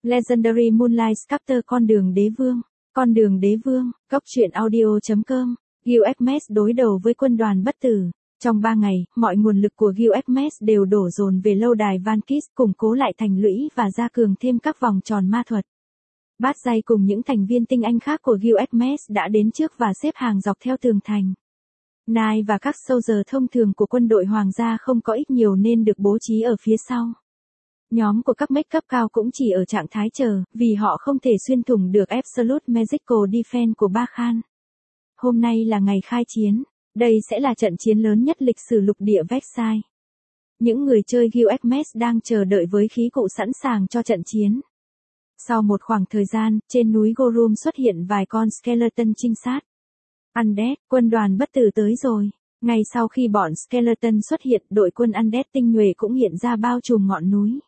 Legendary Moonlight Sculptor Con đường đế vương, góc truyện audio.com, Gilgamesh đối đầu với quân đoàn bất tử. Trong 3 ngày, mọi nguồn lực của Gilgamesh đều đổ dồn về lâu đài Van Kis, củng cố lại thành lũy và gia cường thêm các vòng tròn ma thuật. Bát Giai cùng những thành viên tinh anh khác của Gilgamesh đã đến trước và xếp hàng dọc theo tường thành. Nai và các soldier thông thường của quân đội hoàng gia không có ít nhiều nên được bố trí ở phía sau. Nhóm của các mech cấp cao cũng chỉ ở trạng thái chờ, vì họ không thể xuyên thủng được Absolute Magical Defense của Ba Khan. Hôm nay là ngày khai chiến, đây sẽ là trận chiến lớn nhất lịch sử lục địa Versailles. Những người chơi Gilgamesh đang chờ đợi với khí cụ sẵn sàng cho trận chiến. Sau một khoảng thời gian, trên núi Gorum xuất hiện vài con skeleton trinh sát. Undead, quân đoàn bất tử tới rồi. Ngay sau khi bọn skeleton xuất hiện, đội quân Undead tinh nhuệ cũng hiện ra bao trùm ngọn núi.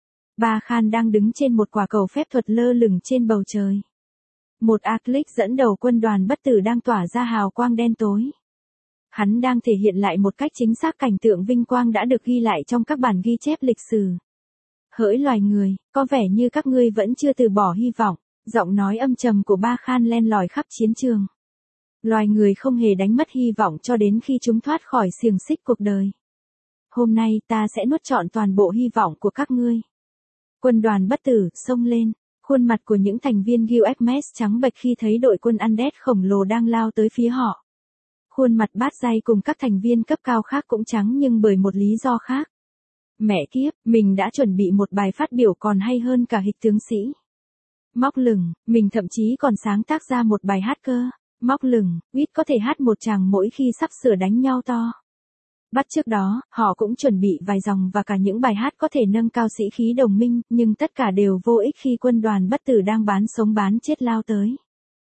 Ba Khan đang đứng trên một quả cầu phép thuật lơ lửng trên bầu trời. Một Archlight dẫn đầu quân đoàn bất tử đang tỏa ra hào quang đen tối. Hắn đang thể hiện lại một cách chính xác cảnh tượng vinh quang đã được ghi lại trong các bản ghi chép lịch sử. Hỡi loài người, có vẻ như các ngươi vẫn chưa từ bỏ hy vọng, giọng nói âm trầm của Ba Khan len lỏi khắp chiến trường. Loài người không hề đánh mất hy vọng cho đến khi chúng thoát khỏi xiềng xích cuộc đời. Hôm nay ta sẽ nuốt trọn toàn bộ hy vọng của các ngươi. Quân đoàn bất tử xông lên, khuôn mặt của những thành viên Gilgamesh trắng bệch khi thấy đội quân Undead khổng lồ đang lao tới phía họ. Khuôn mặt Bát Giai cùng các thành viên cấp cao khác cũng trắng nhưng bởi một lý do khác. Mẹ kiếp, mình đã chuẩn bị một bài phát biểu còn hay hơn cả hịch tướng sĩ. Móc lửng, mình thậm chí còn sáng tác ra một bài hát cơ. Móc lửng, Quýt có thể hát một tràng mỗi khi sắp sửa đánh nhau to. Bắt trước đó, họ cũng chuẩn bị vài dòng và cả những bài hát có thể nâng cao sĩ khí đồng minh, nhưng tất cả đều vô ích khi quân đoàn bất tử đang bán sống bán chết lao tới.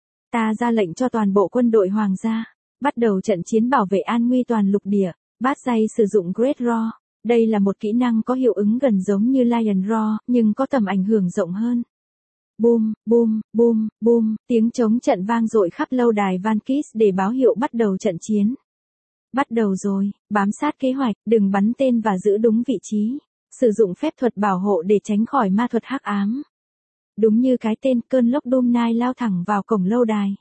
Ta ra lệnh cho toàn bộ quân đội hoàng gia, bắt đầu trận chiến bảo vệ an nguy toàn lục địa. Bát Giai sử dụng Great Roar. Đây là một kỹ năng có hiệu ứng gần giống như Lion Roar, nhưng có tầm ảnh hưởng rộng hơn. Boom, boom, boom, boom, tiếng trống trận vang dội khắp lâu đài Van Kis để báo hiệu bắt đầu trận chiến. Bắt đầu rồi, bám sát kế hoạch, đừng bắn tên và giữ đúng vị trí. Sử dụng phép thuật bảo hộ để tránh khỏi ma thuật hắc ám. Đúng như cái tên, cơn lốc Doom Knight lao thẳng vào cổng lâu đài.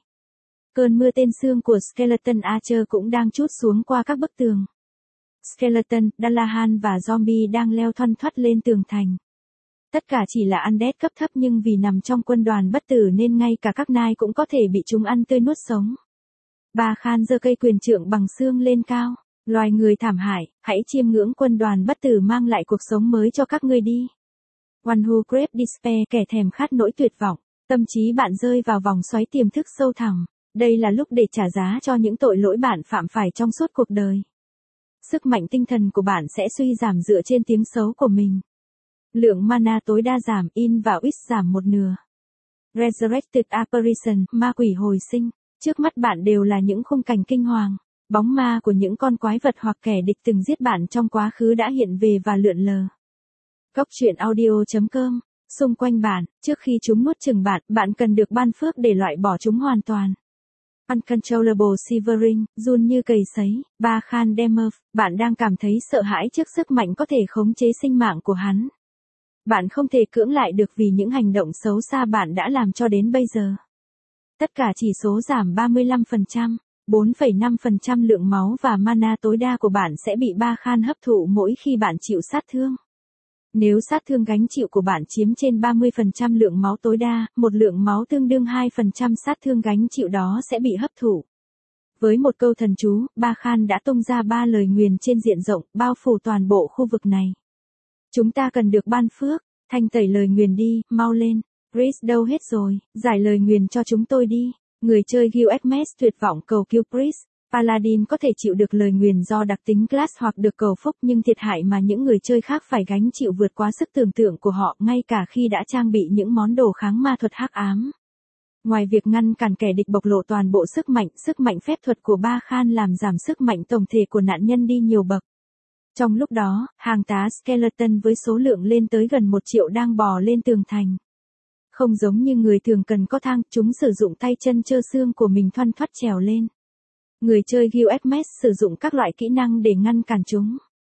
Cơn mưa tên xương của Skeleton Archer cũng đang trút xuống qua các bức tường. Skeleton, Dalahan và Zombie đang leo thoăn thoắt lên tường thành. Tất cả chỉ là Undead cấp thấp nhưng vì nằm trong quân đoàn bất tử nên ngay cả các nai cũng có thể bị chúng ăn tươi nuốt sống. Ba Khan giơ cây quyền trượng bằng xương lên cao. Loài người thảm hại, hãy chiêm ngưỡng quân đoàn bất tử mang lại cuộc sống mới cho các ngươi đi. One who crave despair, kẻ thèm khát nỗi tuyệt vọng. Tâm trí bạn rơi vào vòng xoáy tiềm thức sâu thẳm. Đây là lúc để trả giá cho những tội lỗi bạn phạm phải trong suốt cuộc đời. Sức mạnh tinh thần của bạn sẽ suy giảm dựa trên tiếng xấu của mình. Lượng mana tối đa giảm, in và Witch giảm một nửa. Resurrected Apparition, ma quỷ hồi sinh. Trước mắt bạn đều là những khung cảnh kinh hoàng. Bóng ma của những con quái vật hoặc kẻ địch từng giết bạn trong quá khứ đã hiện về và lượn lờ. Góc truyện audio.com. Xung quanh bạn, trước khi chúng nuốt chửng bạn, bạn cần được ban phước để loại bỏ chúng hoàn toàn. Uncontrollable Shivering, run như cầy sấy. Ba Khan Demerf, bạn đang cảm thấy sợ hãi trước sức mạnh có thể khống chế sinh mạng của hắn. Bạn không thể cưỡng lại được vì những hành động xấu xa bạn đã làm cho đến bây giờ. Tất cả chỉ số giảm 35%, 4,5% lượng máu và mana tối đa của bạn sẽ bị Ba Khan hấp thụ mỗi khi bạn chịu sát thương. Nếu sát thương gánh chịu của bạn chiếm trên 30% lượng máu tối đa, một lượng máu tương đương 2% sát thương gánh chịu đó sẽ bị hấp thụ. Với một câu thần chú, Ba Khan đã tung ra 3 lời nguyền trên diện rộng, bao phủ toàn bộ khu vực này. Chúng ta cần được ban phước, thanh tẩy lời nguyền đi, mau lên. Priest đâu hết rồi, giải lời nguyền cho chúng tôi đi. Người chơi Gilgamesh tuyệt vọng cầu cứu Priest. Paladin có thể chịu được lời nguyền do đặc tính class hoặc được cầu phúc nhưng thiệt hại mà những người chơi khác phải gánh chịu vượt quá sức tưởng tượng của họ ngay cả khi đã trang bị những món đồ kháng ma thuật hắc ám. Ngoài việc ngăn cản kẻ địch bộc lộ toàn bộ sức mạnh phép thuật của Ba Khan làm giảm sức mạnh tổng thể của nạn nhân đi nhiều bậc. Trong lúc đó, hàng tá skeleton với số lượng lên tới gần 1 triệu đang bò lên tường thành. Không giống như người thường cần có thang, chúng sử dụng tay chân trơ xương của mình thoăn thoắt trèo lên. Người chơi Gilgamesh sử dụng các loại kỹ năng để ngăn cản chúng.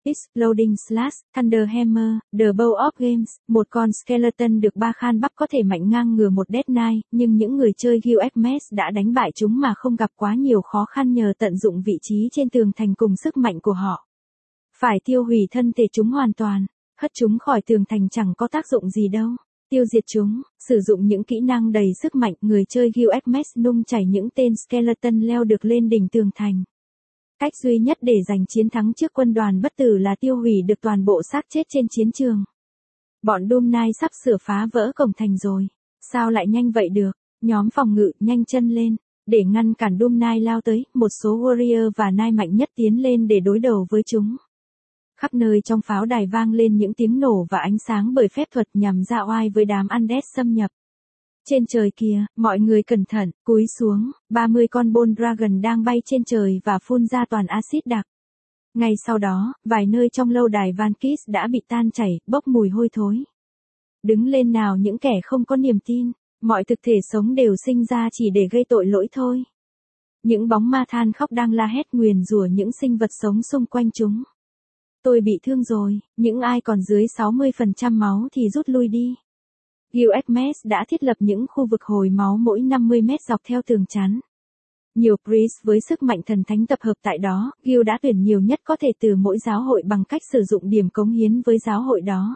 Exploding Slash, Thunderhammer, The Bow of Games, một con skeleton được ba khan bắp có thể mạnh ngang ngửa một Death Knight, nhưng những người chơi Gilgamesh đã đánh bại chúng mà không gặp quá nhiều khó khăn nhờ tận dụng vị trí trên tường thành cùng sức mạnh của họ. Phải tiêu hủy thân thể chúng hoàn toàn, hất chúng khỏi tường thành chẳng có tác dụng gì đâu. Tiêu diệt chúng, sử dụng những kỹ năng đầy sức mạnh, người chơi Gilgamesh nung chảy những tên skeleton leo được lên đỉnh tường thành. Cách duy nhất để giành chiến thắng trước quân đoàn bất tử là tiêu hủy được toàn bộ xác chết trên chiến trường. Bọn Doom Knight sắp sửa phá vỡ cổng thành rồi. Sao lại nhanh vậy được? Nhóm phòng ngự nhanh chân lên. Để ngăn cản Doom Knight lao tới, một số Warrior và Knight mạnh nhất tiến lên để đối đầu với chúng. Khắp nơi trong pháo đài vang lên những tiếng nổ và ánh sáng bởi phép thuật nhằm ra oai với đám undead xâm nhập. Trên trời kìa, mọi người cẩn thận, cúi xuống, 30 con Bone Dragon đang bay trên trời và phun ra toàn axit đặc. Ngay sau đó, vài nơi trong lâu đài Van Kiss đã bị tan chảy, bốc mùi hôi thối. Đứng lên nào những kẻ không có niềm tin, mọi thực thể sống đều sinh ra chỉ để gây tội lỗi thôi. Những bóng ma than khóc đang la hét nguyền rủa những sinh vật sống xung quanh chúng. Tôi bị thương rồi, những ai còn dưới 60% máu thì rút lui đi. Gilgamesh đã thiết lập những khu vực hồi máu mỗi 50 mét dọc theo tường chắn. Nhiều priest với sức mạnh thần thánh tập hợp tại đó, Gil đã tuyển nhiều nhất có thể từ mỗi giáo hội bằng cách sử dụng điểm cống hiến với giáo hội đó.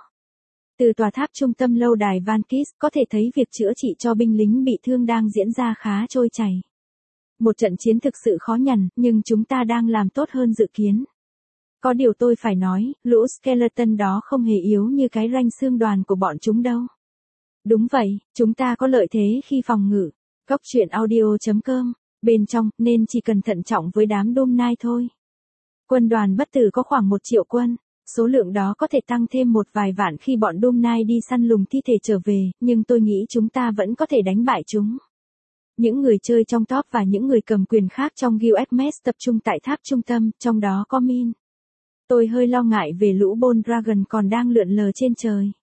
Từ tòa tháp trung tâm lâu đài Van Kiss có thể thấy việc chữa trị cho binh lính bị thương đang diễn ra khá trôi chảy. Một trận chiến thực sự khó nhằn, nhưng chúng ta đang làm tốt hơn dự kiến. Có điều tôi phải nói, lũ skeleton đó không hề yếu như cái ranh xương đoàn của bọn chúng đâu. Đúng vậy, chúng ta có lợi thế khi phòng ngự. Góc truyện audio.com, bên trong, nên chỉ cần thận trọng với đám Doom Knight thôi. Quân đoàn bất tử có khoảng 1 triệu quân, số lượng đó có thể tăng thêm một vài vạn khi bọn Doom Knight đi săn lùng thi thể trở về, nhưng tôi nghĩ chúng ta vẫn có thể đánh bại chúng. Những người chơi trong top và những người cầm quyền khác trong Gilgamesh tập trung tại tháp trung tâm, trong đó có Min. Tôi hơi lo ngại về lũ Bone Dragon còn đang lượn lờ trên trời.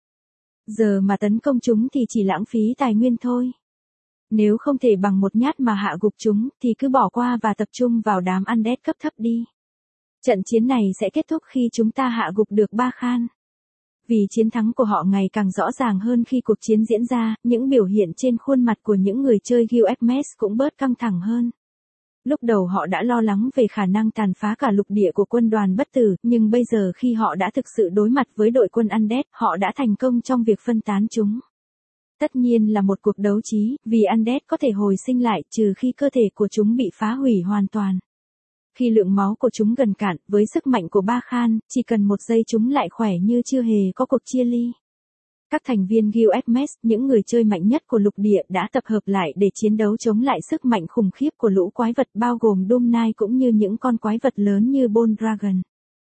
Giờ mà tấn công chúng thì chỉ lãng phí tài nguyên thôi. Nếu không thể bằng một nhát mà hạ gục chúng, thì cứ bỏ qua và tập trung vào đám undead cấp thấp đi. Trận chiến này sẽ kết thúc khi chúng ta hạ gục được Ba Khan. Vì chiến thắng của họ ngày càng rõ ràng hơn khi cuộc chiến diễn ra, những biểu hiện trên khuôn mặt của những người chơi Gilgamesh cũng bớt căng thẳng hơn. Lúc đầu họ đã lo lắng về khả năng tàn phá cả lục địa của quân đoàn bất tử, nhưng bây giờ khi họ đã thực sự đối mặt với đội quân undead, họ đã thành công trong việc phân tán chúng. Tất nhiên là một cuộc đấu trí, vì undead có thể hồi sinh lại trừ khi cơ thể của chúng bị phá hủy hoàn toàn. Khi lượng máu của chúng gần cạn, với sức mạnh của Ba Khan, chỉ cần một giây chúng lại khỏe như chưa hề có cuộc chia ly. Các thành viên Gilgamesh, những người chơi mạnh nhất của lục địa đã tập hợp lại để chiến đấu chống lại sức mạnh khủng khiếp của lũ quái vật bao gồm Doom Knight cũng như những con quái vật lớn như Bone Dragon.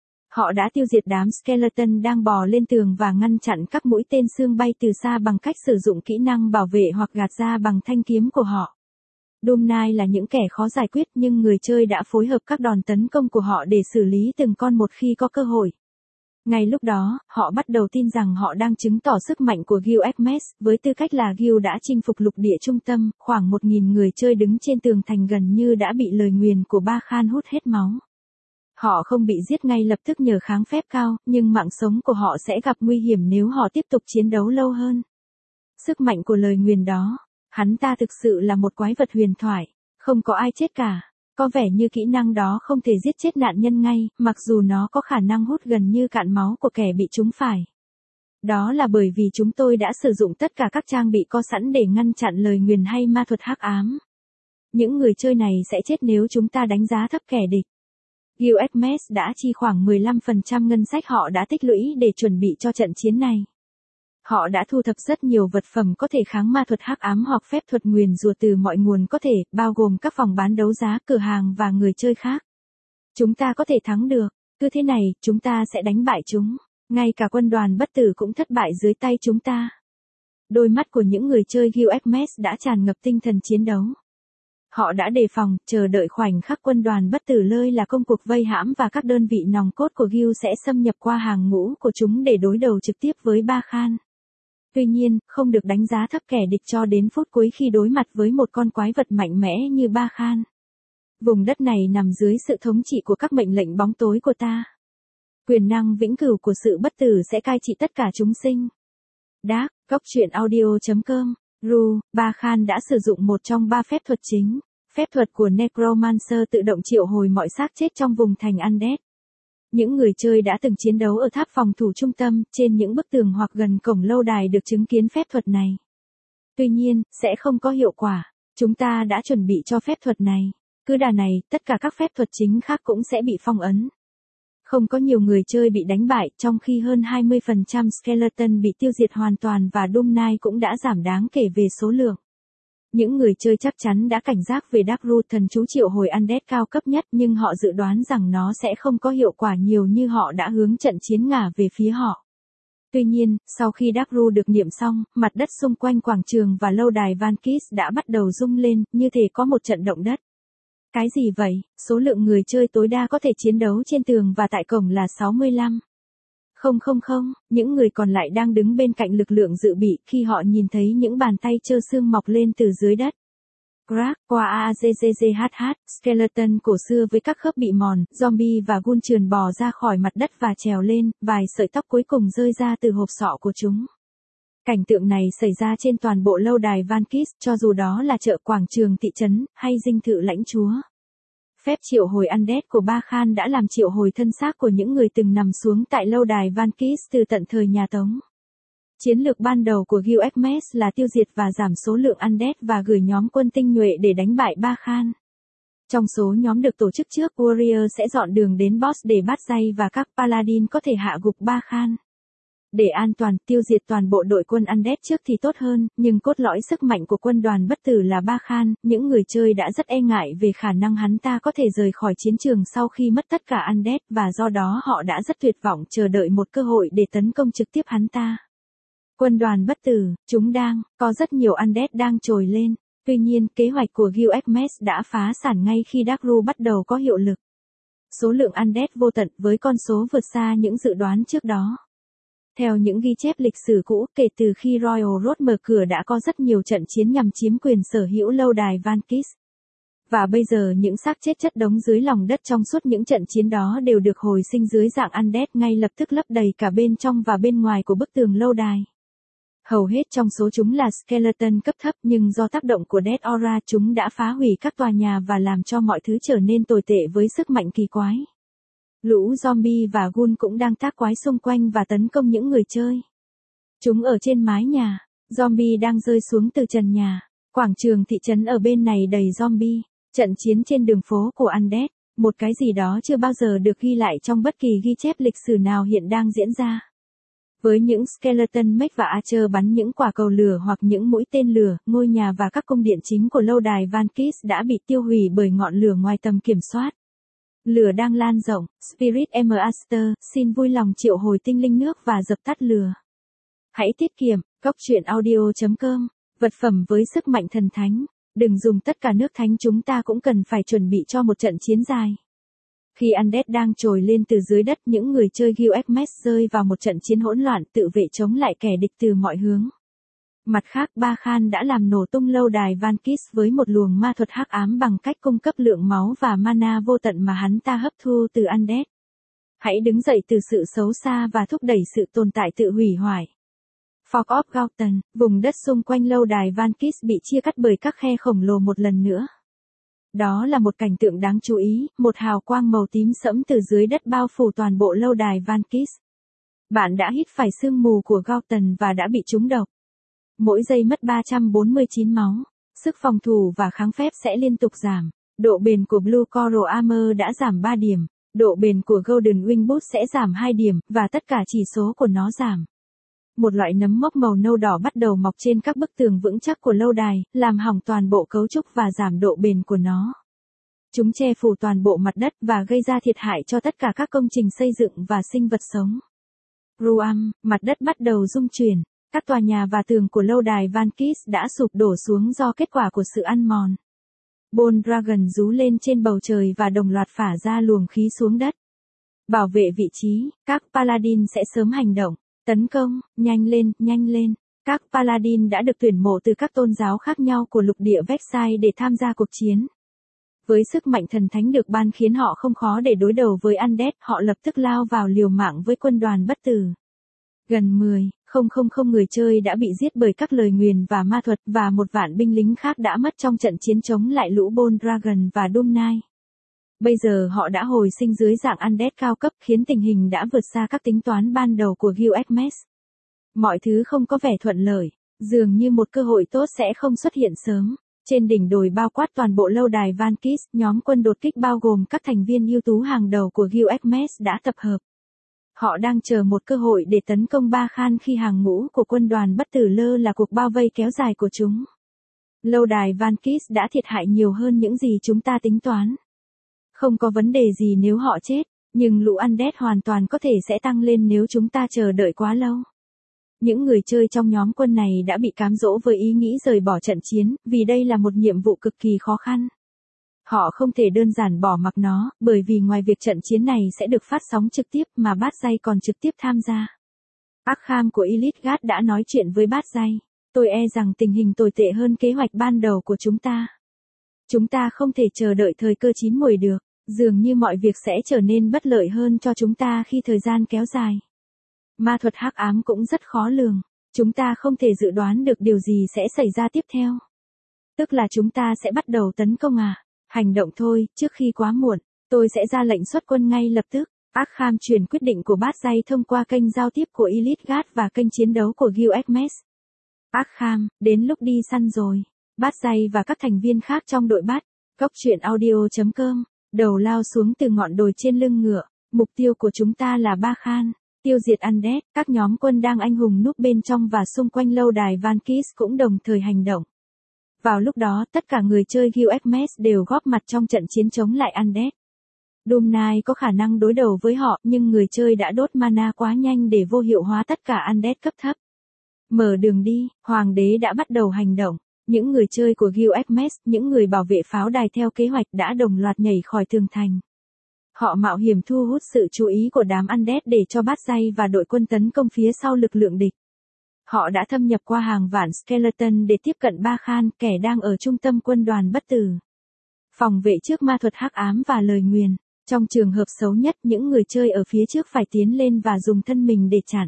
Họ đã tiêu diệt đám skeleton đang bò lên tường và ngăn chặn các mũi tên xương bay từ xa bằng cách sử dụng kỹ năng bảo vệ hoặc gạt ra bằng thanh kiếm của họ. Doom Knight là những kẻ khó giải quyết nhưng người chơi đã phối hợp các đòn tấn công của họ để xử lý từng con một khi có cơ hội. Ngay lúc đó, họ bắt đầu tin rằng họ đang chứng tỏ sức mạnh của Gilgamesh, với tư cách là Gil đã chinh phục lục địa trung tâm, khoảng 1.000 người chơi đứng trên tường thành gần như đã bị lời nguyền của Ba Khan hút hết máu. Họ không bị giết ngay lập tức nhờ kháng phép cao, nhưng mạng sống của họ sẽ gặp nguy hiểm nếu họ tiếp tục chiến đấu lâu hơn. Sức mạnh của lời nguyền đó, hắn ta thực sự là một quái vật huyền thoại, không có ai chết cả. Có vẻ như kỹ năng đó không thể giết chết nạn nhân ngay, mặc dù nó có khả năng hút gần như cạn máu của kẻ bị trúng phải. Đó là bởi vì chúng tôi đã sử dụng tất cả các trang bị có sẵn để ngăn chặn lời nguyền hay ma thuật hắc ám. Những người chơi này sẽ chết nếu chúng ta đánh giá thấp kẻ địch. Gilgamesh đã chi khoảng 15% ngân sách họ đã tích lũy để chuẩn bị cho trận chiến này. Họ đã thu thập rất nhiều vật phẩm có thể kháng ma thuật hắc ám hoặc phép thuật nguyền rủa từ mọi nguồn có thể, bao gồm các phòng bán đấu giá, cửa hàng và người chơi khác. Chúng ta có thể thắng được, cứ thế này, chúng ta sẽ đánh bại chúng. Ngay cả quân đoàn bất tử cũng thất bại dưới tay chúng ta. Đôi mắt của những người chơi Gilgamesh đã tràn ngập tinh thần chiến đấu. Họ đã đề phòng, chờ đợi khoảnh khắc quân đoàn bất tử lơi là công cuộc vây hãm và các đơn vị nòng cốt của Gil sẽ xâm nhập qua hàng ngũ của chúng để đối đầu trực tiếp với Ba Khan. Tuy nhiên, không được đánh giá thấp kẻ địch cho đến phút cuối khi đối mặt với một con quái vật mạnh mẽ như Ba Khan. Vùng đất này nằm dưới sự thống trị của các mệnh lệnh bóng tối của ta. Quyền năng vĩnh cửu của sự bất tử sẽ cai trị tất cả chúng sinh. Dark, Góc truyện audio.com, Ru, Ba Khan đã sử dụng một trong 3 phép thuật chính. Phép thuật của Necromancer tự động triệu hồi mọi xác chết trong vùng thành Undead. Những người chơi đã từng chiến đấu ở tháp phòng thủ trung tâm, trên những bức tường hoặc gần cổng lâu đài được chứng kiến phép thuật này. Tuy nhiên, sẽ không có hiệu quả. Chúng ta đã chuẩn bị cho phép thuật này. Cứ đà này, tất cả các phép thuật chính khác cũng sẽ bị phong ấn. Không có nhiều người chơi bị đánh bại, trong khi hơn 20% skeleton bị tiêu diệt hoàn toàn và Doom Knight cũng đã giảm đáng kể về số lượng. Những người chơi chắc chắn đã cảnh giác về Darkroot, thần chú triệu hồi Undead cao cấp nhất, nhưng họ dự đoán rằng nó sẽ không có hiệu quả nhiều như họ đã hướng trận chiến ngả về phía họ. Tuy nhiên, sau khi Darkroot được niệm xong, mặt đất xung quanh quảng trường và lâu đài Vankis đã bắt đầu rung lên, như thể có một trận động đất. Cái gì vậy? Số lượng người chơi tối đa có thể chiến đấu trên tường và tại cổng là 65. Không, những người còn lại đang đứng bên cạnh lực lượng dự bị khi họ nhìn thấy những bàn tay trơ xương mọc lên từ dưới đất. Crack, qua AZZZHH, skeleton cổ xưa với các khớp bị mòn, zombie và ghoul trườn bò ra khỏi mặt đất và trèo lên, vài sợi tóc cuối cùng rơi ra từ hộp sọ của chúng. Cảnh tượng này xảy ra trên toàn bộ lâu đài Vankis, cho dù đó là chợ, quảng trường, thị trấn, hay dinh thự lãnh chúa. Phép triệu hồi Undead của Ba Khan đã làm triệu hồi thân xác của những người từng nằm xuống tại lâu đài Vankis từ tận thời nhà Tống. Chiến lược ban đầu của Gilgamesh là tiêu diệt và giảm số lượng Undead và gửi nhóm quân tinh nhuệ để đánh bại Ba Khan. Trong số nhóm được tổ chức trước, Warrior sẽ dọn đường đến boss để bắt dây và các Paladin có thể hạ gục Ba Khan. Để an toàn, tiêu diệt toàn bộ đội quân Undead trước thì tốt hơn, nhưng cốt lõi sức mạnh của quân đoàn bất tử là Ba Khan, những người chơi đã rất e ngại về khả năng hắn ta có thể rời khỏi chiến trường sau khi mất tất cả Undead và do đó họ đã rất tuyệt vọng chờ đợi một cơ hội để tấn công trực tiếp hắn ta. Quân đoàn bất tử, chúng có rất nhiều Undead đang trồi lên, tuy nhiên kế hoạch của Gilgamesh đã phá sản ngay khi Darkroot bắt đầu có hiệu lực. Số lượng Undead vô tận với con số vượt xa những dự đoán trước đó. Theo những ghi chép lịch sử cũ, kể từ khi Royal Road mở cửa đã có rất nhiều trận chiến nhằm chiếm quyền sở hữu lâu đài Vankis. Và bây giờ những xác chết chất đống dưới lòng đất trong suốt những trận chiến đó đều được hồi sinh dưới dạng Undead ngay lập tức lấp đầy cả bên trong và bên ngoài của bức tường lâu đài. Hầu hết trong số chúng là skeleton cấp thấp nhưng do tác động của Death Aura chúng đã phá hủy các tòa nhà và làm cho mọi thứ trở nên tồi tệ với sức mạnh kỳ quái. Lũ zombie và ghoul cũng đang tác quái xung quanh và tấn công những người chơi. Chúng ở trên mái nhà, zombie đang rơi xuống từ trần nhà. Quảng trường thị trấn ở bên này đầy zombie. Trận chiến trên đường phố của Undead, một cái gì đó chưa bao giờ được ghi lại trong bất kỳ ghi chép lịch sử nào hiện đang diễn ra. Với những skeleton mech và archer bắn những quả cầu lửa hoặc những mũi tên lửa, ngôi nhà và các cung điện chính của lâu đài Vankis đã bị tiêu hủy bởi ngọn lửa ngoài tầm kiểm soát. Lửa đang lan rộng, Spirit Master, xin vui lòng triệu hồi tinh linh nước và dập tắt lửa. Hãy tiết kiệm, Góc truyện audio.com, vật phẩm với sức mạnh thần thánh, đừng dùng tất cả nước thánh, chúng ta cũng cần phải chuẩn bị cho một trận chiến dài. Khi Undead đang trồi lên từ dưới đất, những người chơi Gilgamesh rơi vào một trận chiến hỗn loạn tự vệ chống lại kẻ địch từ mọi hướng. Mặt khác, Ba Khan đã làm nổ tung lâu đài Vankis với một luồng ma thuật hắc ám bằng cách cung cấp lượng máu và mana vô tận mà hắn ta hấp thu từ Undead. Hãy đứng dậy từ sự xấu xa và thúc đẩy sự tồn tại tự hủy hoại. Fog of Gauten, vùng đất xung quanh lâu đài Vankis bị chia cắt bởi các khe khổng lồ một lần nữa. Đó là một cảnh tượng đáng chú ý, một hào quang màu tím sẫm từ dưới đất bao phủ toàn bộ lâu đài Vankis. Bạn đã hít phải sương mù của Gauten và đã bị trúng độc. Mỗi giây mất 349 máu. Sức phòng thủ và kháng phép sẽ liên tục giảm. Độ bền của Blue Coral Armor đã giảm 3 điểm. Độ bền của Golden Wing Boot sẽ giảm 2 điểm, và tất cả chỉ số của nó giảm. Một loại nấm mốc màu nâu đỏ bắt đầu mọc trên các bức tường vững chắc của lâu đài, làm hỏng toàn bộ cấu trúc và giảm độ bền của nó. Chúng che phủ toàn bộ mặt đất và gây ra thiệt hại cho tất cả các công trình xây dựng và sinh vật sống. Ruam, mặt đất bắt đầu rung chuyển. Các tòa nhà và tường của lâu đài Vankis đã sụp đổ xuống do kết quả của sự ăn mòn. Bone Dragon rú lên trên bầu trời và đồng loạt phả ra luồng khí xuống đất. Bảo vệ vị trí, các Paladin sẽ sớm hành động. Tấn công, nhanh lên. Các Paladin đã được tuyển mộ từ các tôn giáo khác nhau của lục địa Vexai để tham gia cuộc chiến. Với sức mạnh thần thánh được ban khiến họ không khó để đối đầu với Undead, họ lập tức lao vào liều mạng với quân đoàn bất tử. Gần 10,000 người chơi đã bị giết bởi các lời nguyền và ma thuật, và 1 vạn binh lính khác đã mất trong trận chiến chống lại lũ Bold Dragon và Doom Knight. Bây giờ họ đã hồi sinh dưới dạng Undead cao cấp, khiến tình hình đã vượt xa các tính toán ban đầu của Guild Hermes. Mọi thứ không có vẻ thuận lợi, dường như một cơ hội tốt sẽ không xuất hiện sớm. Trên đỉnh đồi bao quát toàn bộ lâu đài Van Kiss, nhóm quân đột kích bao gồm các thành viên ưu tú hàng đầu của Guild Hermes đã tập hợp. Họ đang chờ một cơ hội để tấn công Ba Khan khi hàng ngũ của quân đoàn bất tử lơ là cuộc bao vây kéo dài của chúng. Lâu đài Van Kiss đã thiệt hại nhiều hơn những gì chúng ta tính toán. Không có vấn đề gì nếu họ chết, nhưng lũ Undead hoàn toàn có thể sẽ tăng lên nếu chúng ta chờ đợi quá lâu. Những người chơi trong nhóm quân này đã bị cám dỗ với ý nghĩ rời bỏ trận chiến, vì đây là một nhiệm vụ cực kỳ khó khăn. Họ không thể đơn giản bỏ mặc nó, bởi vì ngoài việc trận chiến này sẽ được phát sóng trực tiếp mà Bát Giai còn trực tiếp tham gia. Arkham của Elite Guard đã nói chuyện với Bát Giai. Tôi e rằng tình hình tồi tệ hơn kế hoạch ban đầu của chúng ta. Chúng ta không thể chờ đợi thời cơ chín muồi được, dường như mọi việc sẽ trở nên bất lợi hơn cho chúng ta khi thời gian kéo dài. Ma thuật hắc ám cũng rất khó lường, chúng ta không thể dự đoán được điều gì sẽ xảy ra tiếp theo. Tức là chúng ta sẽ bắt đầu tấn công à? Hành động thôi, trước khi quá muộn, tôi sẽ ra lệnh xuất quân ngay lập tức. Arkham truyền quyết định của Bát Giai thông qua kênh giao tiếp của Elite Guard và kênh chiến đấu của Guild Hermes. Arkham, đến lúc đi săn rồi. Bát Giai và các thành viên khác trong đội Bát, Cốc Truyện Audio.com, đầu lao xuống từ ngọn đồi trên lưng ngựa. Mục tiêu của chúng ta là Ba Khan. Tiêu diệt Undead, các nhóm quân đang anh hùng núp bên trong và xung quanh lâu đài Van Kiss cũng đồng thời hành động. Vào lúc đó, tất cả người chơi Guild Hermes đều góp mặt trong trận chiến chống lại Undead. Doom Knight có khả năng đối đầu với họ, nhưng người chơi đã đốt mana quá nhanh để vô hiệu hóa tất cả Undead cấp thấp. Mở đường đi, Hoàng đế đã bắt đầu hành động. Những người chơi của Guild Hermes, những người bảo vệ pháo đài theo kế hoạch đã đồng loạt nhảy khỏi tường thành. Họ mạo hiểm thu hút sự chú ý của đám Undead để cho Bát Giai và đội quân tấn công phía sau lực lượng địch. Họ đã thâm nhập qua hàng vạn skeleton để tiếp cận Ba Khan, kẻ đang ở trung tâm quân đoàn bất tử. Phòng vệ trước ma thuật hắc ám và lời nguyền. Trong trường hợp xấu nhất, những người chơi ở phía trước phải tiến lên và dùng thân mình để chặn.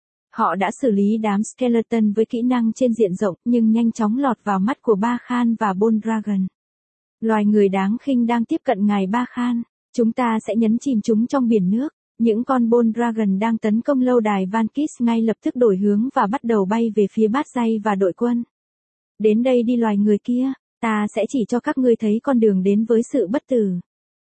Họ đã xử lý đám skeleton với kỹ năng trên diện rộng, nhưng nhanh chóng lọt vào mắt của Ba Khan và Bold Dragon. Loài người đáng khinh đang tiếp cận ngài Ba Khan. Chúng ta sẽ nhấn chìm chúng trong biển nước. Những con Bold Dragon đang tấn công lâu đài Van Kiss ngay lập tức đổi hướng và bắt đầu bay về phía Bát Giai và đội quân. Đến đây đi loài người kia, ta sẽ chỉ cho các ngươi thấy con đường đến với sự bất tử.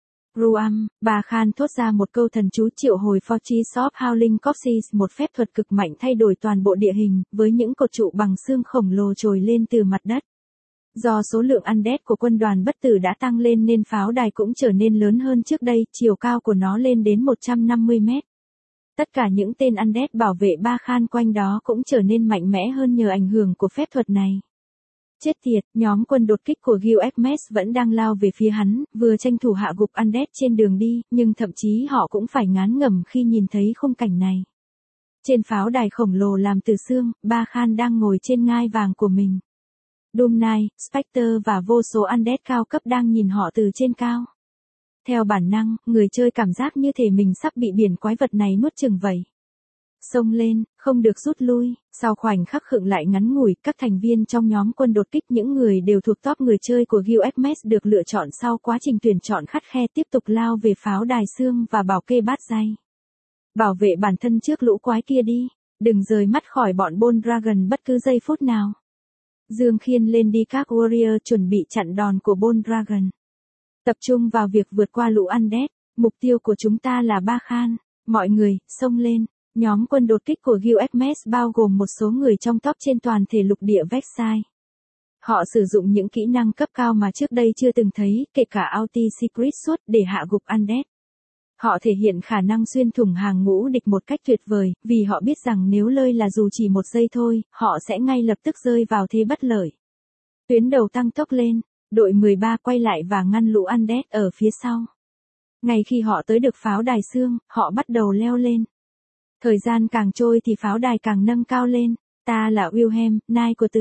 Ruam, Ba Khan thốt ra một câu thần chú triệu hồi Fortress of Howling Corpses, một phép thuật cực mạnh thay đổi toàn bộ địa hình, với những cột trụ bằng xương khổng lồ trồi lên từ mặt đất. Do số lượng Undead của quân đoàn bất tử đã tăng lên nên pháo đài cũng trở nên lớn hơn trước đây, chiều cao của nó lên đến 150 mét. Tất cả những tên Undead bảo vệ Ba Khan quanh đó cũng trở nên mạnh mẽ hơn nhờ ảnh hưởng của phép thuật này. Chết tiệt, nhóm quân đột kích của Guild Hermes vẫn đang lao về phía hắn, vừa tranh thủ hạ gục Undead trên đường đi, nhưng thậm chí họ cũng phải ngán ngẩm khi nhìn thấy khung cảnh này. Trên pháo đài khổng lồ làm từ xương, Ba Khan đang ngồi trên ngai vàng của mình. Doom Knight, Spectre và vô số Undead cao cấp đang nhìn họ từ trên cao. Theo bản năng, người chơi cảm giác như thể mình sắp bị biển quái vật này nuốt chửng vậy. Xông lên, không được rút lui. Sau khoảnh khắc khựng lại ngắn ngủi, các thành viên trong nhóm quân đột kích, những người đều thuộc top người chơi của Guild Hermes được lựa chọn sau quá trình tuyển chọn khắt khe, tiếp tục lao về pháo đài xương và bảo kê Bát Giai. Bảo vệ bản thân trước lũ quái kia đi, đừng rời mắt khỏi bọn Bold Dragon bất cứ giây phút nào. Dương khiên lên đi các warrior chuẩn bị chặn đòn của Bold Dragon. Tập trung vào việc vượt qua lũ Undead, mục tiêu của chúng ta là Ba Khan. Mọi người, xông lên. Nhóm quân đột kích của Guild Hermes bao gồm một số người trong top trên toàn thể lục địa Vexai. Họ sử dụng những kỹ năng cấp cao mà trước đây chưa từng thấy, kể cả Ulti Secret Sword để hạ gục Undead. Họ thể hiện khả năng xuyên thủng hàng ngũ địch một cách tuyệt vời, vì họ biết rằng nếu lơi là dù chỉ một giây thôi, họ sẽ ngay lập tức rơi vào thế bất lợi. Tuyến đầu tăng tốc lên, đội 13 quay lại và ngăn lũ Undead ở phía sau. Ngay khi họ tới được pháo đài xương, họ bắt đầu leo lên. Thời gian càng trôi thì pháo đài càng nâng cao lên. Ta là Wilhelm, Knight của tử.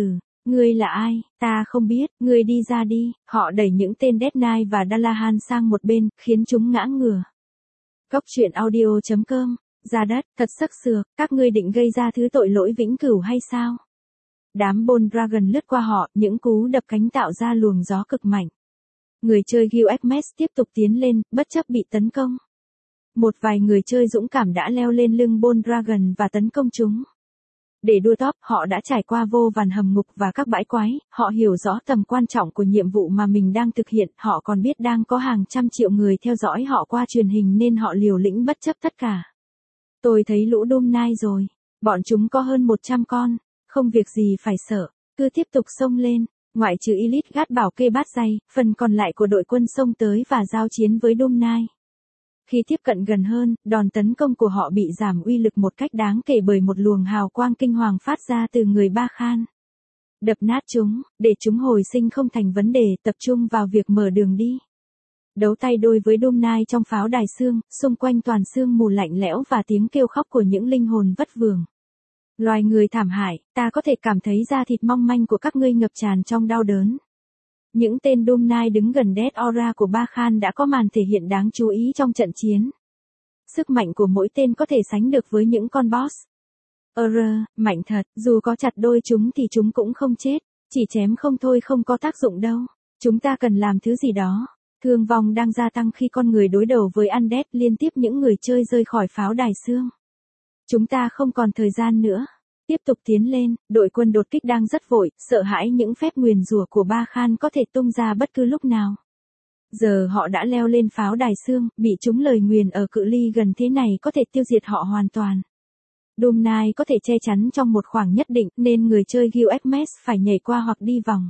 Ngươi là ai, ta không biết, ngươi đi ra đi, họ đẩy những tên Dead Knight và Dalahan sang một bên, khiến chúng ngã ngửa. Cốc truyện audio.com, ra đất, thật sắc sược, các ngươi định gây ra thứ tội lỗi vĩnh cửu hay sao? Đám Bone Dragon lướt qua họ, những cú đập cánh tạo ra luồng gió cực mạnh. Người chơi Gilgamesh tiếp tục tiến lên, bất chấp bị tấn công. Một vài người chơi dũng cảm đã leo lên lưng Bone Dragon và tấn công chúng. Để đua top, họ đã trải qua vô vàn hầm ngục và các bãi quái, họ hiểu rõ tầm quan trọng của nhiệm vụ mà mình đang thực hiện, họ còn biết đang có hàng trăm triệu người theo dõi họ qua truyền hình nên họ liều lĩnh bất chấp tất cả. Tôi thấy lũ Doom Knight rồi, bọn chúng có hơn 100 con, không việc gì phải sợ, cứ tiếp tục xông lên, ngoại trừ Elite Guard bảo kê bát dây, phần còn lại của đội quân xông tới và giao chiến với Doom Knight. Khi tiếp cận gần hơn, đòn tấn công của họ bị giảm uy lực một cách đáng kể bởi một luồng hào quang kinh hoàng phát ra từ người Ba Khan. Đập nát chúng, để chúng hồi sinh không thành vấn đề, tập trung vào việc mở đường đi. Đấu tay đôi với Doom Knight trong pháo đài xương, xung quanh toàn sương mù lạnh lẽo và tiếng kêu khóc của những linh hồn vất vưởng. Loài người thảm hại, ta có thể cảm thấy da thịt mong manh của các ngươi ngập tràn trong đau đớn. Những tên Doom Knight đứng gần Death Aura của Ba Khan đã có màn thể hiện đáng chú ý trong trận chiến. Sức mạnh của mỗi tên có thể sánh được với những con boss. Mạnh thật, dù có chặt đôi chúng thì chúng cũng không chết, chỉ chém không thôi không có tác dụng đâu. Chúng ta cần làm thứ gì đó. Thương vong đang gia tăng khi con người đối đầu với Undead, liên tiếp những người chơi rơi khỏi pháo đài xương. Chúng ta không còn thời gian nữa. Tiếp tục tiến lên, đội quân đột kích đang rất vội, sợ hãi những phép nguyền rủa của Ba Khan có thể tung ra bất cứ lúc nào. Giờ họ đã leo lên pháo đài xương, bị chúng lời nguyền ở cự ly gần thế này có thể tiêu diệt họ hoàn toàn. Doom Knight có thể che chắn trong một khoảng nhất định nên người chơi Gilgamesh phải nhảy qua hoặc đi vòng.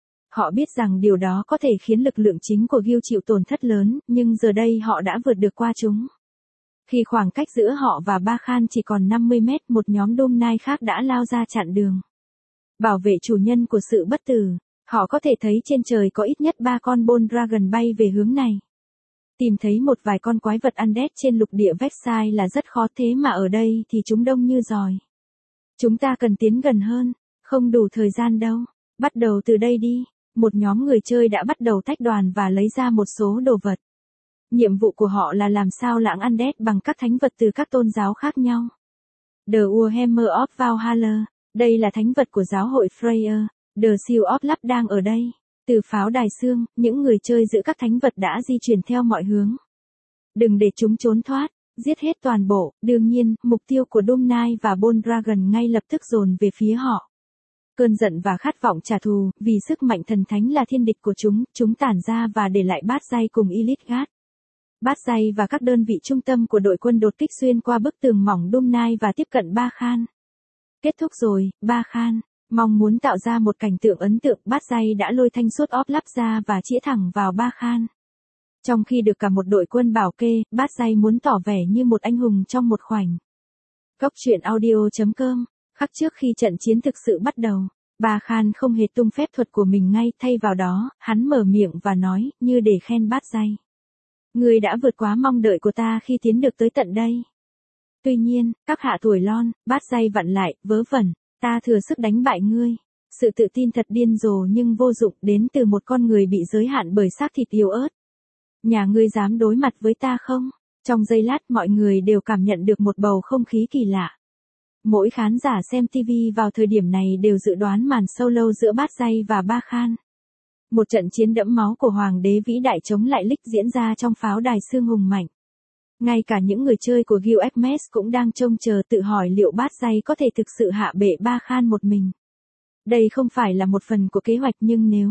Họ biết rằng điều đó có thể khiến lực lượng chính của Gil chịu tổn thất lớn, nhưng giờ đây họ đã vượt được qua chúng. Khi khoảng cách giữa họ và Ba Khan chỉ còn 50 mét, một nhóm Doom Knight khác đã lao ra chặn đường. Bảo vệ chủ nhân của sự bất tử, họ có thể thấy trên trời có ít nhất 3 con Bone Dragon bay về hướng này. Tìm thấy một vài con quái vật Undead trên lục địa Vexai là rất khó, thế mà ở đây thì chúng đông như giòi. Chúng ta cần tiến gần hơn, không đủ thời gian đâu, bắt đầu từ đây đi. Một nhóm người chơi đã bắt đầu tách đoàn và lấy ra một số đồ vật. Nhiệm vụ của họ là làm sao lãng Undead bằng các thánh vật từ các tôn giáo khác nhau. The Warhammer of Valhalla, đây là thánh vật của giáo hội Freyr, The Seal of Love đang ở đây. Từ pháo đài xương, những người chơi giữ các thánh vật đã di chuyển theo mọi hướng. Đừng để chúng trốn thoát, giết hết toàn bộ, đương nhiên, mục tiêu của Doom Knight và Bone Dragon ngay lập tức dồn về phía họ. Cơn giận và khát vọng trả thù, vì sức mạnh thần thánh là thiên địch của chúng tản ra và để lại bát dây cùng Elite Guard. Bát dây và các đơn vị trung tâm của đội quân đột kích xuyên qua bức tường mỏng Doom Knight và tiếp cận Ba Khan. Kết thúc rồi, Ba Khan. Mong muốn tạo ra một cảnh tượng ấn tượng, bát dây đã lôi thanh suốt óp lắp ra và chĩa thẳng vào Ba Khan. Trong khi được cả một đội quân bảo kê, bát dây muốn tỏ vẻ như một anh hùng trong một khoảnh. Cốc truyện audio.com, khắc trước khi trận chiến thực sự bắt đầu, Ba Khan không hề tung phép thuật của mình ngay, thay vào đó, hắn mở miệng và nói, như để khen bát dây. Ngươi đã vượt quá mong đợi của ta khi tiến được tới tận đây. Tuy nhiên, các hạ tuổi lon, bát dây vặn lại, vớ vẩn, ta thừa sức đánh bại ngươi. Sự tự tin thật điên rồ nhưng vô dụng đến từ một con người bị giới hạn bởi xác thịt yếu ớt. Nhà ngươi dám đối mặt với ta không? Trong giây lát mọi người đều cảm nhận được một bầu không khí kỳ lạ. Mỗi khán giả xem TV vào thời điểm này đều dự đoán màn solo giữa bát dây và Ba Khan. Một trận chiến đẫm máu của hoàng đế vĩ đại chống lại Lich diễn ra trong pháo đài xương hùng mạnh. Ngay cả những người chơi của Gilgamesh cũng đang trông chờ tự hỏi liệu bát dây có thể thực sự hạ bệ Ba Khan một mình. Đây không phải là một phần của kế hoạch nhưng nếu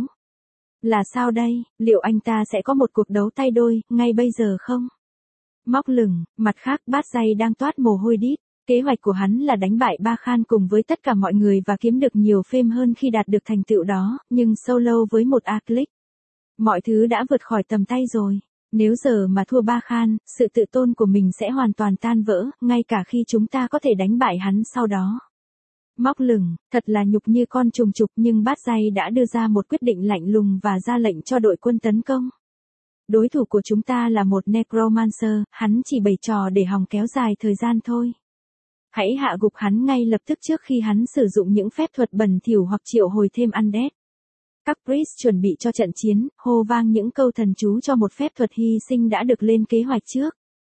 là sao đây, liệu anh ta sẽ có một cuộc đấu tay đôi ngay bây giờ không? Móc lửng, mặt khác bát dây đang toát mồ hôi đít. Kế hoạch của hắn là đánh bại Ba Khan cùng với tất cả mọi người và kiếm được nhiều fame hơn khi đạt được thành tựu đó, nhưng solo với một A-click. Mọi thứ đã vượt khỏi tầm tay rồi. Nếu giờ mà thua Ba Khan, sự tự tôn của mình sẽ hoàn toàn tan vỡ, ngay cả khi chúng ta có thể đánh bại hắn sau đó. Móc lửng, thật là nhục như con trùng trục, nhưng bát dây đã đưa ra một quyết định lạnh lùng và ra lệnh cho đội quân tấn công. Đối thủ của chúng ta là một Necromancer, hắn chỉ bày trò để hòng kéo dài thời gian thôi. Hãy hạ gục hắn ngay lập tức trước khi hắn sử dụng những phép thuật bẩn thỉu hoặc triệu hồi thêm undead. Các priest chuẩn bị cho trận chiến, hô vang những câu thần chú cho một phép thuật hy sinh đã được lên kế hoạch trước.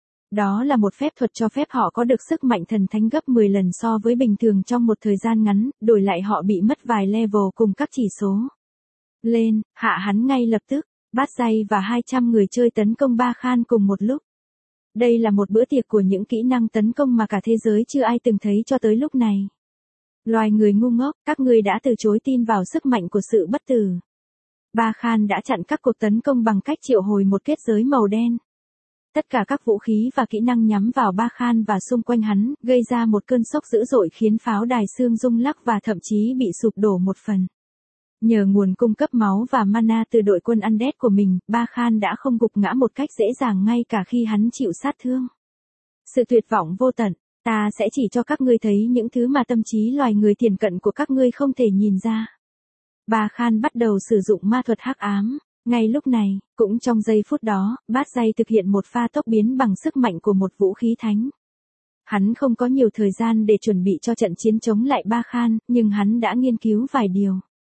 Đó là một phép thuật cho phép họ có được sức mạnh thần thánh gấp 10 lần so với bình thường trong một thời gian ngắn, đổi lại họ bị mất vài level cùng các chỉ số. Lên, hạ hắn ngay lập tức, Bát Dây và 200 người chơi tấn công Ba Khan cùng một lúc. Đây là một bữa tiệc của những kỹ năng tấn công mà cả thế giới chưa ai từng thấy cho tới lúc này. Loài người ngu ngốc, các ngươi đã từ chối tin vào sức mạnh của sự bất tử. Ba Khan đã chặn các cuộc tấn công bằng cách triệu hồi một kết giới màu đen. Tất cả các vũ khí và kỹ năng nhắm vào Ba Khan và xung quanh hắn, gây ra một cơn sốc dữ dội khiến pháo đài xương rung lắc và thậm chí bị sụp đổ một phần. Nhờ nguồn cung cấp máu và mana từ đội quân undead của mình, Ba Khan đã không gục ngã một cách dễ dàng ngay cả khi hắn chịu sát thương. Sự tuyệt vọng vô tận, ta sẽ chỉ cho các ngươi thấy những thứ mà tâm trí loài người thiển cận của các ngươi không thể nhìn ra. Ba Khan bắt đầu sử dụng ma thuật hắc ám. Ngay lúc này, cũng trong giây phút đó, Bát Dây thực hiện một pha tốc biến bằng sức mạnh của một vũ khí thánh. Hắn không có nhiều thời gian để chuẩn bị cho trận chiến chống lại Ba Khan, nhưng hắn đã nghiên cứu vài điều.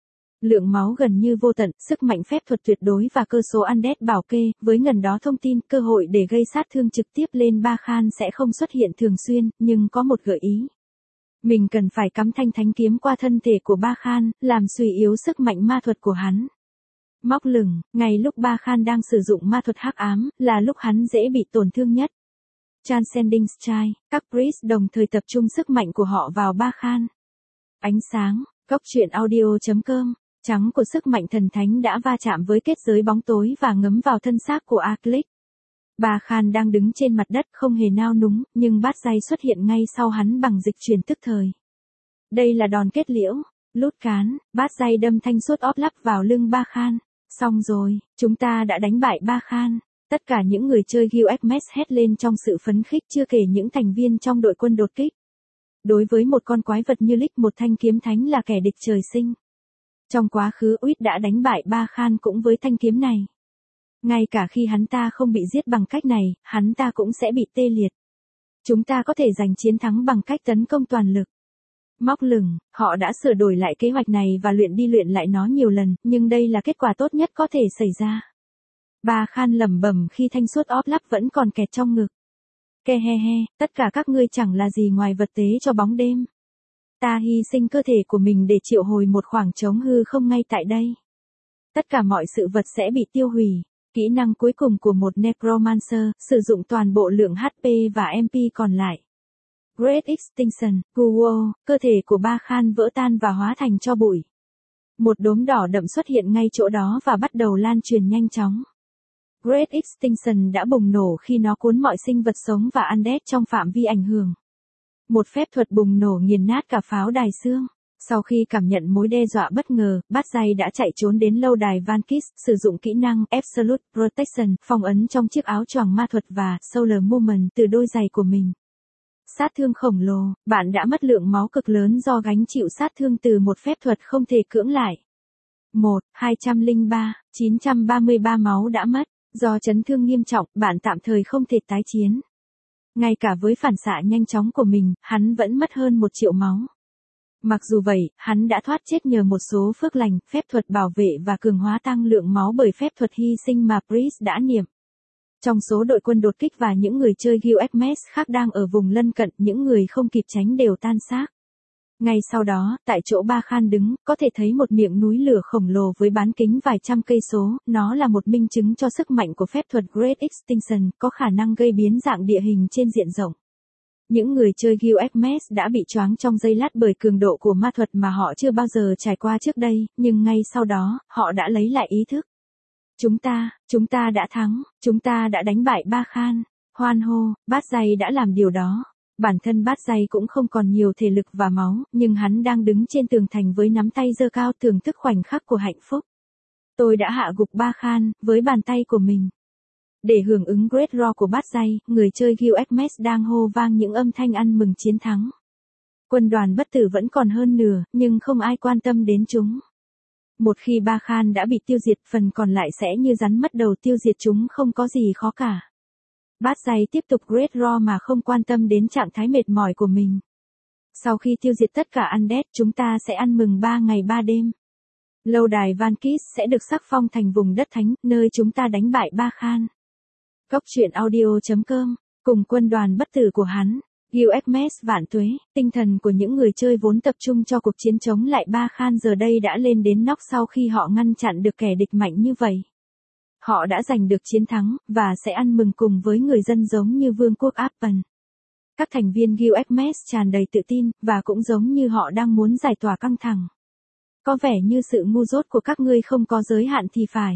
Lượng máu gần như vô tận, sức mạnh phép thuật tuyệt đối và cơ số undead bảo kê, với ngần đó thông tin, cơ hội để gây sát thương trực tiếp lên Ba Khan sẽ không xuất hiện thường xuyên, nhưng có một gợi ý. Mình cần phải cắm thanh thánh kiếm qua thân thể của Ba Khan, làm suy yếu sức mạnh ma thuật của hắn. Móc lửng, ngay lúc Ba Khan đang sử dụng ma thuật hắc ám, là lúc hắn dễ bị tổn thương nhất. Transcending Strike, các priest đồng thời tập trung sức mạnh của họ vào Ba Khan. Ánh sáng, góc truyện audio.com, trắng của sức mạnh thần thánh đã va chạm với kết giới bóng tối và ngấm vào thân xác của Aklik. Ba Khan đang đứng trên mặt đất không hề nao núng, nhưng Bát Dây xuất hiện ngay sau hắn bằng dịch chuyển tức thời. Đây là đòn kết liễu, lút cán, Bát Dây đâm thanh suốt óp lắp vào lưng Ba Khan. Xong rồi, chúng ta đã đánh bại Ba Khan. Tất cả những người chơi Guildmates hét lên trong sự phấn khích, chưa kể những thành viên trong đội quân đột kích. Đối với một con quái vật như Lich, một thanh kiếm thánh là kẻ địch trời sinh. Trong quá khứ Uýt đã đánh bại Ba Khan cũng với thanh kiếm này. Ngay cả khi hắn ta không bị giết bằng cách này, hắn ta cũng sẽ bị tê liệt. Chúng ta có thể giành chiến thắng bằng cách tấn công toàn lực. Móc lửng, họ đã sửa đổi lại kế hoạch này và luyện đi luyện lại nó nhiều lần, nhưng đây là kết quả tốt nhất có thể xảy ra. Ba Khan lẩm bẩm khi thanh suốt óp lắp vẫn còn kẹt trong ngực. Ke he he, tất cả các ngươi chẳng là gì ngoài vật tế cho bóng đêm. Ta hy sinh cơ thể của mình để triệu hồi một khoảng trống hư không ngay tại đây. Tất cả mọi sự vật sẽ bị tiêu hủy. Kỹ năng cuối cùng của một Necromancer, sử dụng toàn bộ lượng HP và MP còn lại. Great Extinction, Guo, cơ thể của Ba Khan vỡ tan và hóa thành tro bụi. Một đốm đỏ đậm xuất hiện ngay chỗ đó và bắt đầu lan truyền nhanh chóng. Great Extinction đã bùng nổ khi nó cuốn mọi sinh vật sống và undead trong phạm vi ảnh hưởng. Một phép thuật bùng nổ nghiền nát cả pháo đài xương. Sau khi cảm nhận mối đe dọa bất ngờ, Bát Dây đã chạy trốn đến lâu đài Van Kis, sử dụng kỹ năng Absolute Protection, phong ấn trong chiếc áo choàng ma thuật và Solar Movement từ đôi giày của mình. Sát thương khổng lồ, bạn đã mất lượng máu cực lớn do gánh chịu sát thương từ một phép thuật không thể cưỡng lại. 933 máu đã mất, do chấn thương nghiêm trọng, bạn tạm thời không thể tái chiến. Ngay cả với phản xạ nhanh chóng của mình, hắn vẫn mất hơn 1 triệu máu. Mặc dù vậy, hắn đã thoát chết nhờ một số phước lành, phép thuật bảo vệ và cường hóa tăng lượng máu bởi phép thuật hy sinh mà Priest đã niệm. Trong số đội quân đột kích và những người chơi Guildmates khác đang ở vùng lân cận, những người không kịp tránh đều tan xác. Ngay sau đó, tại chỗ Ba Khan đứng, có thể thấy một miệng núi lửa khổng lồ với bán kính vài trăm cây số, nó là một minh chứng cho sức mạnh của phép thuật Great Extinction, có khả năng gây biến dạng địa hình trên diện rộng. Những người chơi Guildmates đã bị choáng trong giây lát bởi cường độ của ma thuật mà họ chưa bao giờ trải qua trước đây, nhưng ngay sau đó, họ đã lấy lại ý thức. Chúng ta đã thắng, chúng ta đã đánh bại Ba Khan. Hoan hô, Bát Dây đã làm điều đó. Bản thân Bát Dây cũng không còn nhiều thể lực và máu, nhưng hắn đang đứng trên tường thành với nắm tay giơ cao thưởng thức khoảnh khắc của hạnh phúc. Tôi đã hạ gục Ba Khan, với bàn tay của mình. Để hưởng ứng Great Roar của Bát Dây, người chơi Guildmates đang hô vang những âm thanh ăn mừng chiến thắng. Quân đoàn bất tử vẫn còn hơn nửa, nhưng không ai quan tâm đến chúng. Một khi Ba Khan đã bị tiêu diệt, phần còn lại sẽ như rắn mất đầu, tiêu diệt chúng không có gì khó cả. Bát Dây tiếp tục Great Roar mà không quan tâm đến trạng thái mệt mỏi của mình. Sau khi tiêu diệt tất cả undead, chúng ta sẽ ăn mừng 3 ngày 3 đêm. Lâu đài Van Kis sẽ được sắc phong thành vùng đất thánh, nơi chúng ta đánh bại Ba Khan. Góc truyện audio.com, cùng quân đoàn bất tử của hắn. Gilgamesh vạn tuế, tinh thần của những người chơi vốn tập trung cho cuộc chiến chống lại Ba Khan giờ đây đã lên đến nóc sau khi họ ngăn chặn được kẻ địch mạnh như vậy. Họ đã giành được chiến thắng, và sẽ ăn mừng cùng với người dân giống như vương quốc Appen. Các thành viên Gilgamesh tràn đầy tự tin, và cũng giống như họ đang muốn giải tỏa căng thẳng. Có vẻ như sự ngu dốt của các ngươi không có giới hạn thì phải.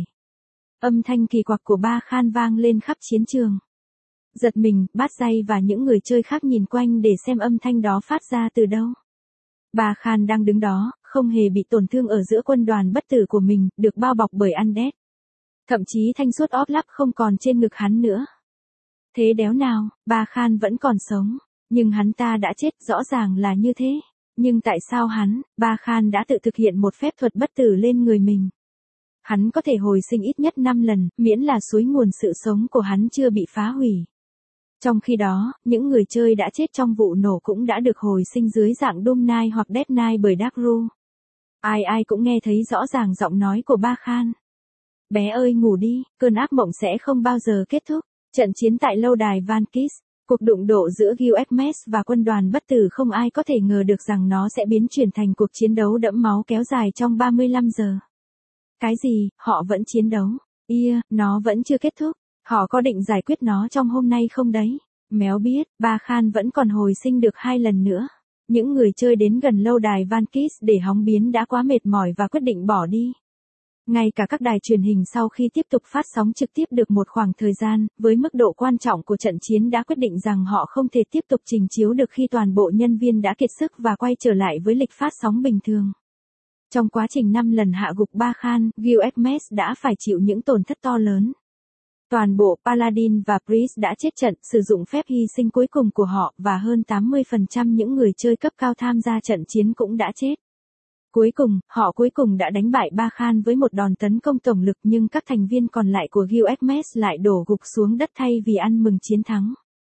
Âm thanh kỳ quặc của Ba Khan vang lên khắp chiến trường. Giật mình, Bát Dây và những người chơi khác nhìn quanh để xem âm thanh đó phát ra từ đâu. Ba Khan đang đứng đó, không hề bị tổn thương ở giữa quân đoàn bất tử của mình, được bao bọc bởi undead. Thậm chí thanh suốt óp lắp không còn trên ngực hắn nữa. Thế đéo nào, Ba Khan vẫn còn sống, nhưng hắn ta đã chết, rõ ràng là như thế. Nhưng tại sao Ba Khan đã tự thực hiện một phép thuật bất tử lên người mình? Hắn có thể hồi sinh ít nhất 5 lần, miễn là suối nguồn sự sống của hắn chưa bị phá hủy. Trong khi đó, những người chơi đã chết trong vụ nổ cũng đã được hồi sinh dưới dạng Doom Knight hoặc Death Knight bởi Darkru. Ai cũng nghe thấy rõ ràng giọng nói của Ba Khan. Bé ơi ngủ đi, cơn ác mộng sẽ không bao giờ kết thúc. Trận chiến tại lâu đài Van Kis, cuộc đụng độ giữa Gilgamesh và quân đoàn bất tử không ai có thể ngờ được rằng nó sẽ biến chuyển thành cuộc chiến đấu đẫm máu kéo dài trong 35 giờ. Cái gì, họ vẫn chiến đấu? Nó vẫn chưa kết thúc. Họ có định giải quyết nó trong hôm nay không đấy? Méo biết, Ba Khan vẫn còn hồi sinh được 2 lần nữa. Những người chơi đến gần lâu đài Van Kis để hóng biến đã quá mệt mỏi và quyết định bỏ đi. Ngay cả các đài truyền hình sau khi tiếp tục phát sóng trực tiếp được một khoảng thời gian, với mức độ quan trọng của trận chiến đã quyết định rằng họ không thể tiếp tục trình chiếu được khi toàn bộ nhân viên đã kiệt sức và quay trở lại với lịch phát sóng bình thường. Trong quá trình 5 lần hạ gục Ba Khan, Gilgamesh đã phải chịu những tổn thất to lớn. Toàn bộ Paladin và Priest đã chết trận, sử dụng phép hy sinh cuối cùng của họ, và hơn 80% những người chơi cấp cao tham gia trận chiến cũng đã chết. Cuối cùng, họ đã đánh bại Ba Khan với một đòn tấn công tổng lực, nhưng các thành viên còn lại của Gilgamesh lại đổ gục xuống đất thay vì ăn mừng chiến thắng.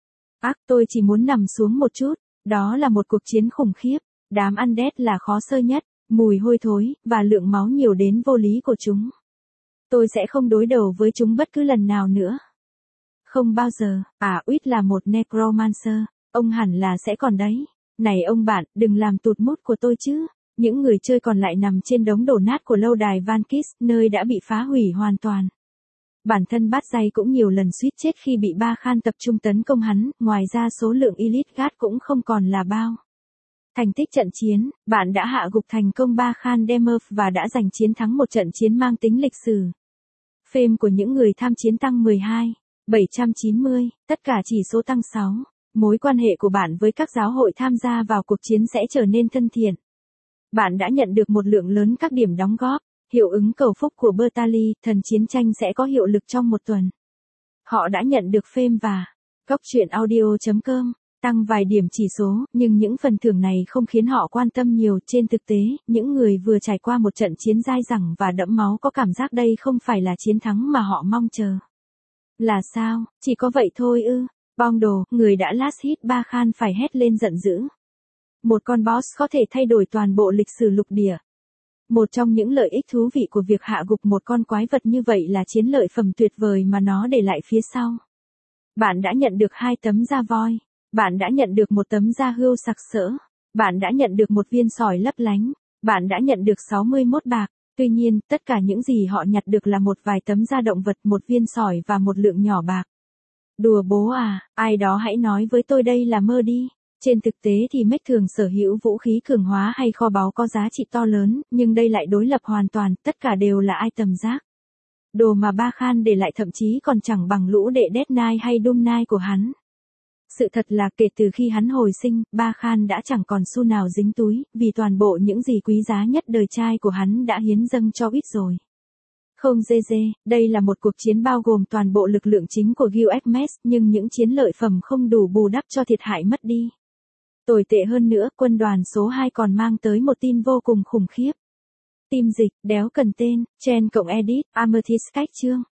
Tôi chỉ muốn nằm xuống một chút, đó là một cuộc chiến khủng khiếp, đám undead là khó sơ nhất, mùi hôi thối, và lượng máu nhiều đến vô lý của chúng. Tôi sẽ không đối đầu với chúng bất cứ lần nào nữa. Không bao giờ, Uyt là một necromancer, ông hẳn là sẽ còn đấy. Này ông bạn, đừng làm tụt mood của tôi chứ. Những người chơi còn lại nằm trên đống đổ nát của lâu đài Van Kis, nơi đã bị phá hủy hoàn toàn. Bản thân Bát Dây cũng nhiều lần suýt chết khi bị Ba Khan tập trung tấn công hắn, ngoài ra số lượng Elite Guard cũng không còn là bao. Thành tích trận chiến, bạn đã hạ gục thành công Ba Khan Demurf và đã giành chiến thắng một trận chiến mang tính lịch sử. Fame của những người tham chiến tăng 12,790, tất cả chỉ số tăng 6. Mối quan hệ của bạn với các giáo hội tham gia vào cuộc chiến sẽ trở nên thân thiện. Bạn đã nhận được một lượng lớn các điểm đóng góp. Hiệu ứng cầu phúc của Bertali, thần chiến tranh sẽ có hiệu lực trong một tuần. Họ đã nhận được Fame và Góc truyện audio.com tăng vài điểm chỉ số, nhưng những phần thưởng này không khiến họ quan tâm nhiều. Trên thực tế, những người vừa trải qua một trận chiến dai dẳng và đẫm máu có cảm giác đây không phải là chiến thắng mà họ mong chờ. Là sao, chỉ có vậy thôi ư? Bongdo, người đã last hit Ba Khan phải hét lên giận dữ. Một con boss có thể thay đổi toàn bộ lịch sử lục địa. Một trong những lợi ích thú vị của việc hạ gục một con quái vật như vậy là chiến lợi phẩm tuyệt vời mà nó để lại phía sau. Bạn đã nhận được 2 tấm da voi. Bạn đã nhận được một tấm da hươu sặc sỡ. Bạn đã nhận được một viên sỏi lấp lánh. Bạn đã nhận được 61 bạc. Tuy nhiên, tất cả những gì họ nhặt được là một vài tấm da động vật, một viên sỏi và một lượng nhỏ bạc. Đùa bố à, ai đó hãy nói với tôi đây là mơ đi. Trên thực tế thì Mech thường sở hữu vũ khí cường hóa hay kho báu có giá trị to lớn, nhưng đây lại đối lập hoàn toàn, tất cả đều là item rác. Đồ mà Ba Khan để lại thậm chí còn chẳng bằng lũ đệ Death Knight hay Doom Knight của hắn. Sự thật là kể từ khi hắn hồi sinh, Ba Khan đã chẳng còn xu nào dính túi, vì toàn bộ những gì quý giá nhất đời trai của hắn đã hiến dâng cho Uyt rồi. Không đây là một cuộc chiến bao gồm toàn bộ lực lượng chính của Gilgamesh, nhưng những chiến lợi phẩm không đủ bù đắp cho thiệt hại mất đi. Tồi tệ hơn nữa, quân đoàn số 2 còn mang tới một tin vô cùng khủng khiếp. Team dịch, đéo cần tên, Chen cộng Edit, Amethyst cách chương.